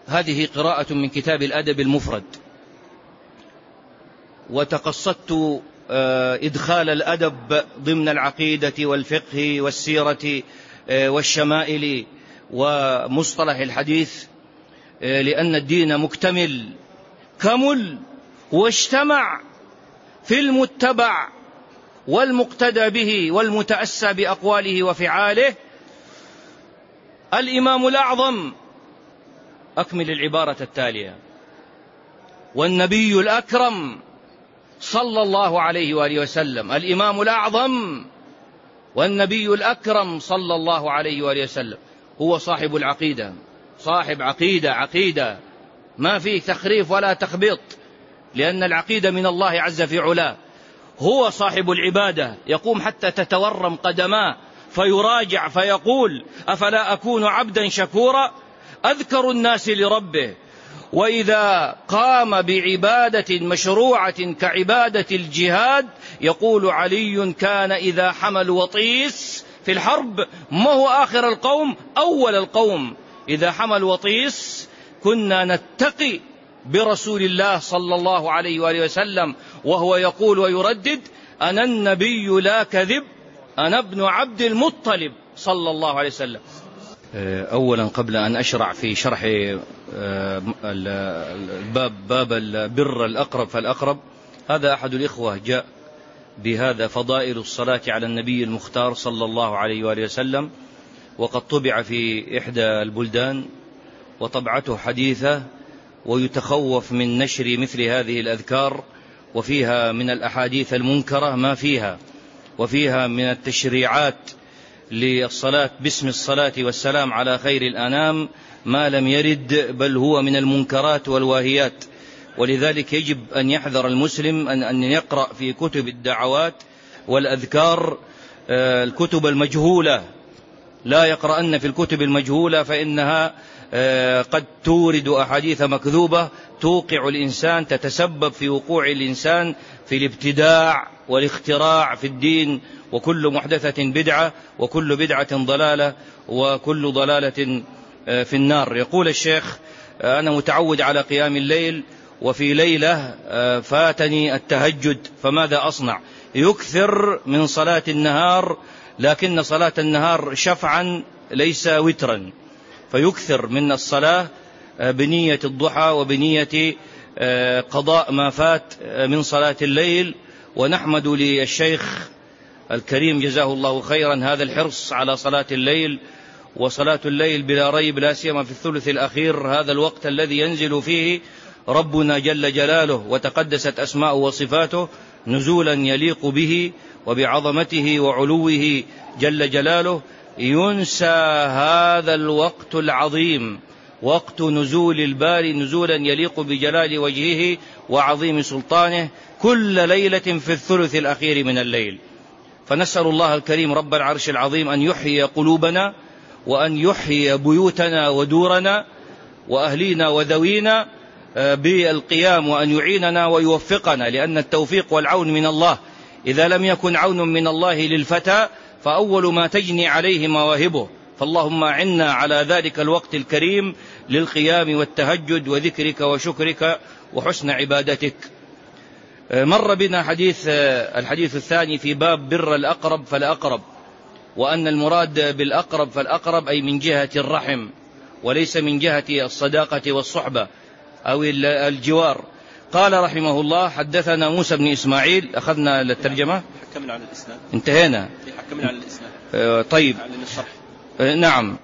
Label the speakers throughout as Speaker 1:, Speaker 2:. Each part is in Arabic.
Speaker 1: هذه قراءة من كتاب الأدب المفرد، وتقصدت إدخال الأدب ضمن العقيدة والفقه والسيرة والشمائل ومصطلح الحديث، لأن الدين مكتمل كمل واجتمع في المتبع والمقتدى به والمتأسى بأقواله وفعاله. الإمام الأعظم، أكمل العبارة التالية: والنبي الأكرم صلى الله عليه وآله وسلم. الإمام الأعظم والنبي الأكرم صلى الله عليه وآله وسلم هو صاحب العقيدة، صاحب عقيدة ما فيه تخريف ولا تخبيط، لأن العقيدة من الله عز في علاه. هو صاحب العبادة، يقوم حتى تتورم قدماه فيراجع فيقول: أفلا أكون عبدا شكورا، أذكر الناس لربه. وإذا قام بعبادة مشروعة كعبادة الجهاد يقول علي: كان إذا حمل وطيس في الحرب، ما هو آخر القوم أول القوم، إذا حمل وطيس كنا نتقي برسول الله صلى الله عليه وآله وسلم، وهو يقول ويردد: أنا النبي لا كذب، أنا ابن عبد المطلب صلى الله عليه وسلم. أولا قبل أن أشرع في شرح باب البر الأقرب فالأقرب، هذا أحد الإخوة جاء بهذا فضائل الصلاة على النبي المختار صلى الله عليه وآله وسلم، وقد طبع في إحدى البلدان وطبعته حديثة، ويتخوف من نشر مثل هذه الأذكار، وفيها من الأحاديث المنكرة ما فيها، وفيها من التشريعات للصلاة باسم الصلاة والسلام على خير الأنام ما لم يرد، بل هو من المنكرات والواهيات. ولذلك يجب أن يحذر المسلم أن يقرأ في كتب الدعوات والأذكار الكتب المجهولة، لا يقرأن في الكتب المجهولة، فإنها قد تورد أحاديث مكذوبة توقع الإنسان، تتسبب في وقوع الإنسان في الابتداع والاختراع في الدين، وكل محدثة بدعة، وكل بدعة ضلالة، وكل ضلالة في النار. يقول الشيخ: أنا متعود على قيام الليل، وفي ليلة فاتني التهجد، فماذا أصنع؟ يكثر من صلاة النهار، لكن صلاة النهار شفعا ليس وترا، فيكثر من الصلاة بنية الضحى وبنية قضاء ما فات من صلاة الليل. ونحمد للشيخ الكريم جزاه الله خيرا هذا الحرص على صلاة الليل. وصلاة الليل بلا ريب، لا سيما في الثلث الأخير، هذا الوقت الذي ينزل فيه ربنا جل جلاله وتقدست أسماءه وصفاته نزولا يليق به وبعظمته وعلوه جل جلاله، ينسى هذا الوقت العظيم، وقت نزول الباري نزولا يليق بجلال وجهه وعظيم سلطانه، كل ليلة في الثلث الأخير من الليل. فنسأل الله الكريم رب العرش العظيم أن يحيي قلوبنا، وأن يحيي بيوتنا ودورنا وأهلينا وذوينا بالقيام، وأن يعيننا ويوفقنا، لأن التوفيق والعون من الله. إذا لم يكن عون من الله للفتى فأول ما تجني عليه مواهبه، فاللهم أعنا على ذلك الوقت الكريم للقيام والتهجد وذكرك وشكرك وحسن عبادتك. مر بنا الحديث الثاني في باب بر الأقرب فالأقرب، وأن المراد بالأقرب فالأقرب أي من جهة الرحم، وليس من جهة الصداقة والصحبة أو الجوار. قال رحمه الله: حدثنا موسى بن إسماعيل. أخذنا الترجمة،
Speaker 2: حكمنا على الإسناد،
Speaker 1: انتهينا،
Speaker 2: حكمنا على الإسناد.
Speaker 1: طيب، نعم.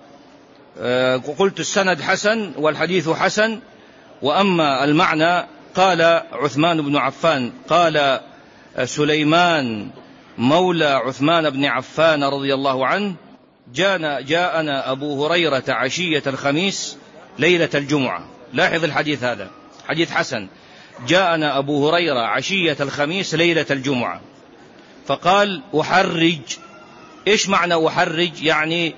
Speaker 1: قلت السند حسن والحديث حسن. وأما المعنى، قال عثمان بن عفان قال سليمان مولى عثمان بن عفان رضي الله عنه: جاءنا أبو هريرة عشية الخميس ليلة الجمعة. لاحظ الحديث هذا حديث حسن. جاءنا أبو هريرة عشية الخميس ليلة الجمعة فقال: أحرج. إيش معنى أحرج؟ يعني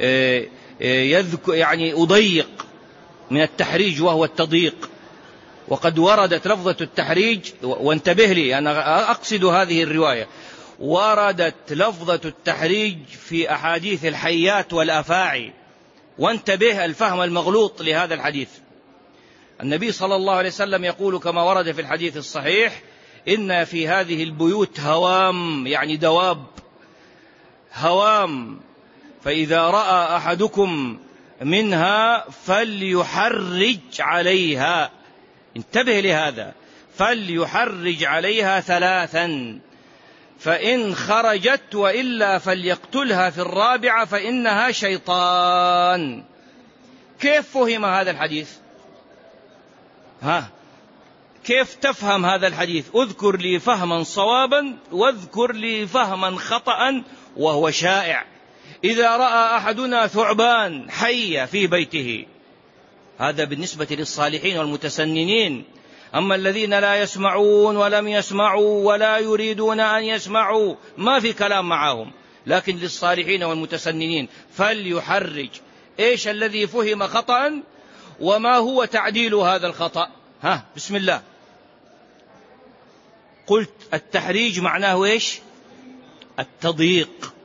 Speaker 1: يعني أضيق، من التحريج وهو التضييق. وقد وردت لفظة التحريج، وانتبه لي أنا أقصد هذه الرواية، وردت لفظة التحريج في أحاديث الحيات والأفاعي، وانتبه الفهم المغلوط لهذا الحديث. النبي صلى الله عليه وسلم يقول كما ورد في الحديث الصحيح: إن في هذه البيوت هوام، يعني دواب، هوام، فإذا رأى أحدكم منها فليحرج عليها. انتبه لهذا، فليحرج عليها 3، فإن خرجت وإلا فليقتلها في 4 فإنها شيطان. كيف فهم هذا الحديث؟ كيف تفهم هذا الحديث؟ اذكر لي فهما صوابا واذكر لي فهما خطأ وهو شائع. إذا رأى أحدنا ثعبان حية في بيته، هذا بالنسبة للصالحين والمتسننين. أما الذين لا يسمعون ولم يسمعوا ولا يريدون أن يسمعوا ما في كلام معهم، لكن للصالحين والمتسننين فليحرج. إيش الذي فهم خطأ وما هو تعديل هذا الخطأ؟ بسم الله. قلت التحريج معناه إيش؟ التضييق.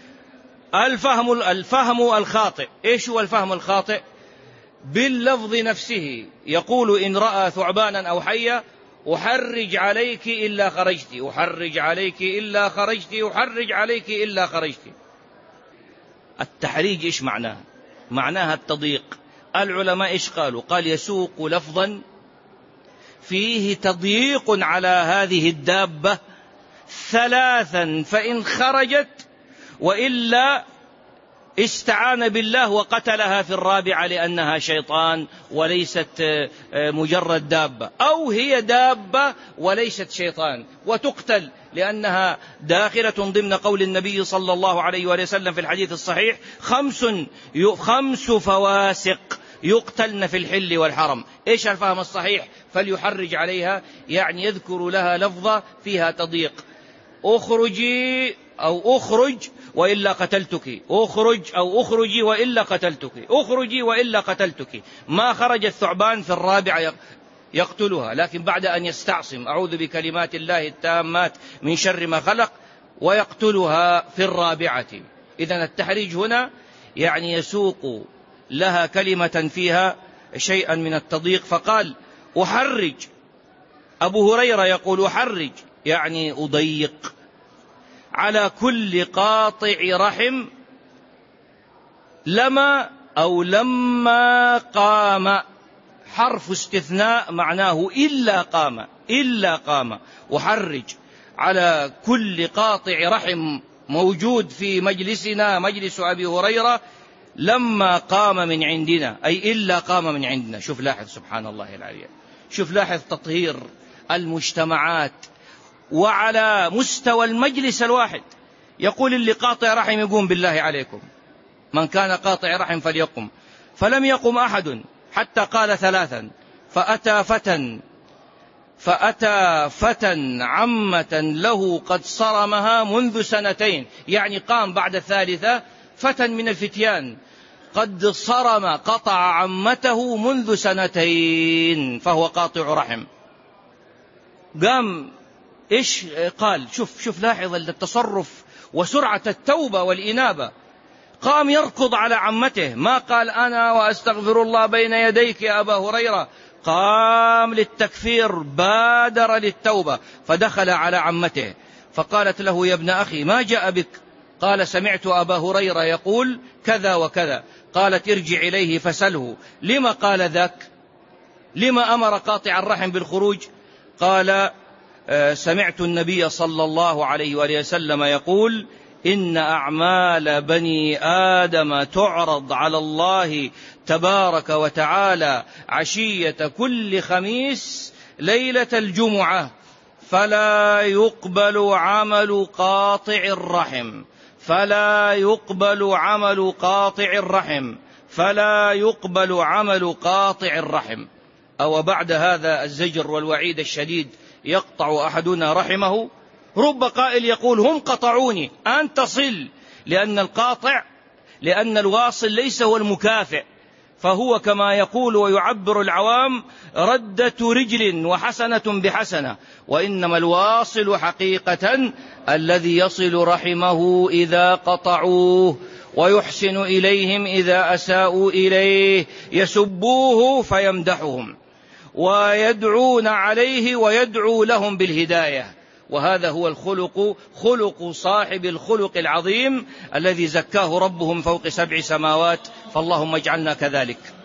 Speaker 1: الفهم الخاطئ. إيش هو الفهم الخاطئ؟ باللفظ نفسه، يقول إن رأى ثعبانا أو حية: أحرج عليك إلا خرجت، أحرج عليك إلا خرجت، أحرج عليك إلا خرجت. التحريج إيش معناه؟ معناها التضييق. العلماء إيش قالوا؟ قال يسوق لفظا فيه تضييق على هذه الدابة 3، فإن خرجت وإلا استعان بالله وقتلها في 4 لأنها شيطان وليست مجرد دابة، أو هي دابة وليست شيطان وتقتل لأنها داخلة ضمن قول النبي صلى الله عليه وسلم في الحديث الصحيح: 5 فواسق يقتلن في الحل والحرم. إيش الفهم الصحيح؟ فليحرج عليها، يعني يذكر لها لفظة فيها تضييق: أخرجي أو أخرج وإلا قتلتك، أخرج أو أخرجي وإلا قتلتك، أخرجي وإلا قتلتك. ما خرج الثعبان في 4 يقتلها، لكن بعد أن يستعصم: أعوذ بكلمات الله التامات من شر ما خلق، ويقتلها في 4. إذن التحريج هنا يعني يسوق لها كلمة فيها شيئا من التضييق، فقال أحرج. أبو هريرة يقول أحرج يعني أضيق على كل قاطع رحم لما أو لما قام، حرف استثناء معناه إلا قام، إلا قام. أحرج على كل قاطع رحم موجود في مجلسنا، مجلس أبي هريرة، لما قام من عندنا، أي إلا قام من عندنا. شوف لاحظ سبحان الله العلي، شوف لاحظ تطهير المجتمعات وعلى مستوى المجلس الواحد. يقول اللي قاطع رحم يقوم بالله عليكم، من كان قاطع رحم فليقم، فلم يقم أحد حتى قال 3. فأتى فتى عمة له قد صرمها منذ 2، يعني قام بعد 3 فتى من الفتيان قد صرم قطع عمته منذ 2، فهو قاطع رحم. قام إيش قال؟ شوف لاحظ التصرف وسرعة التوبة والإنابة. قام يركض على عمته، ما قال أنا وأستغفر الله بين يديك يا أبا هريرة، قام للتكفير، بادر للتوبة، فدخل على عمته فقالت له: يا ابن أخي ما جاء بك؟ قال: سمعت أبا هريرة يقول كذا وكذا. قالت: ارجع إليه فسله لما قال ذاك، لما أمر قاطع الرحم بالخروج؟ قال: سمعت النبي صلى الله عليه وآله وسلم يقول: إن أعمال بني آدم تعرض على الله تبارك وتعالى عشية كل خميس ليلة الجمعة، فلا يقبل عمل قاطع الرحم، فلا يقبل عمل قاطع الرحم، فلا يقبل عمل قاطع الرحم. أو بعد هذا الزجر والوعيد الشديد يقطع أحدنا رحمه؟ رب قائل يقول: هم قطعوني، أنت صل، لأن الواصل ليس هو المكافئ، فهو كما يقول ويعبر العوام ردة رجل وحسنة بحسنة، وإنما الواصل حقيقة الذي يصل رحمه إذا قطعوه، ويحسن إليهم إذا أساءوا إليه، يسبوه فيمدحهم. ويدعون عليه ويدعو لهم بالهداية. وهذا هو الخلق، خلق صاحب الخلق العظيم الذي زكاه ربه من فوق 7 سماوات، فاللهم اجعلنا كذلك.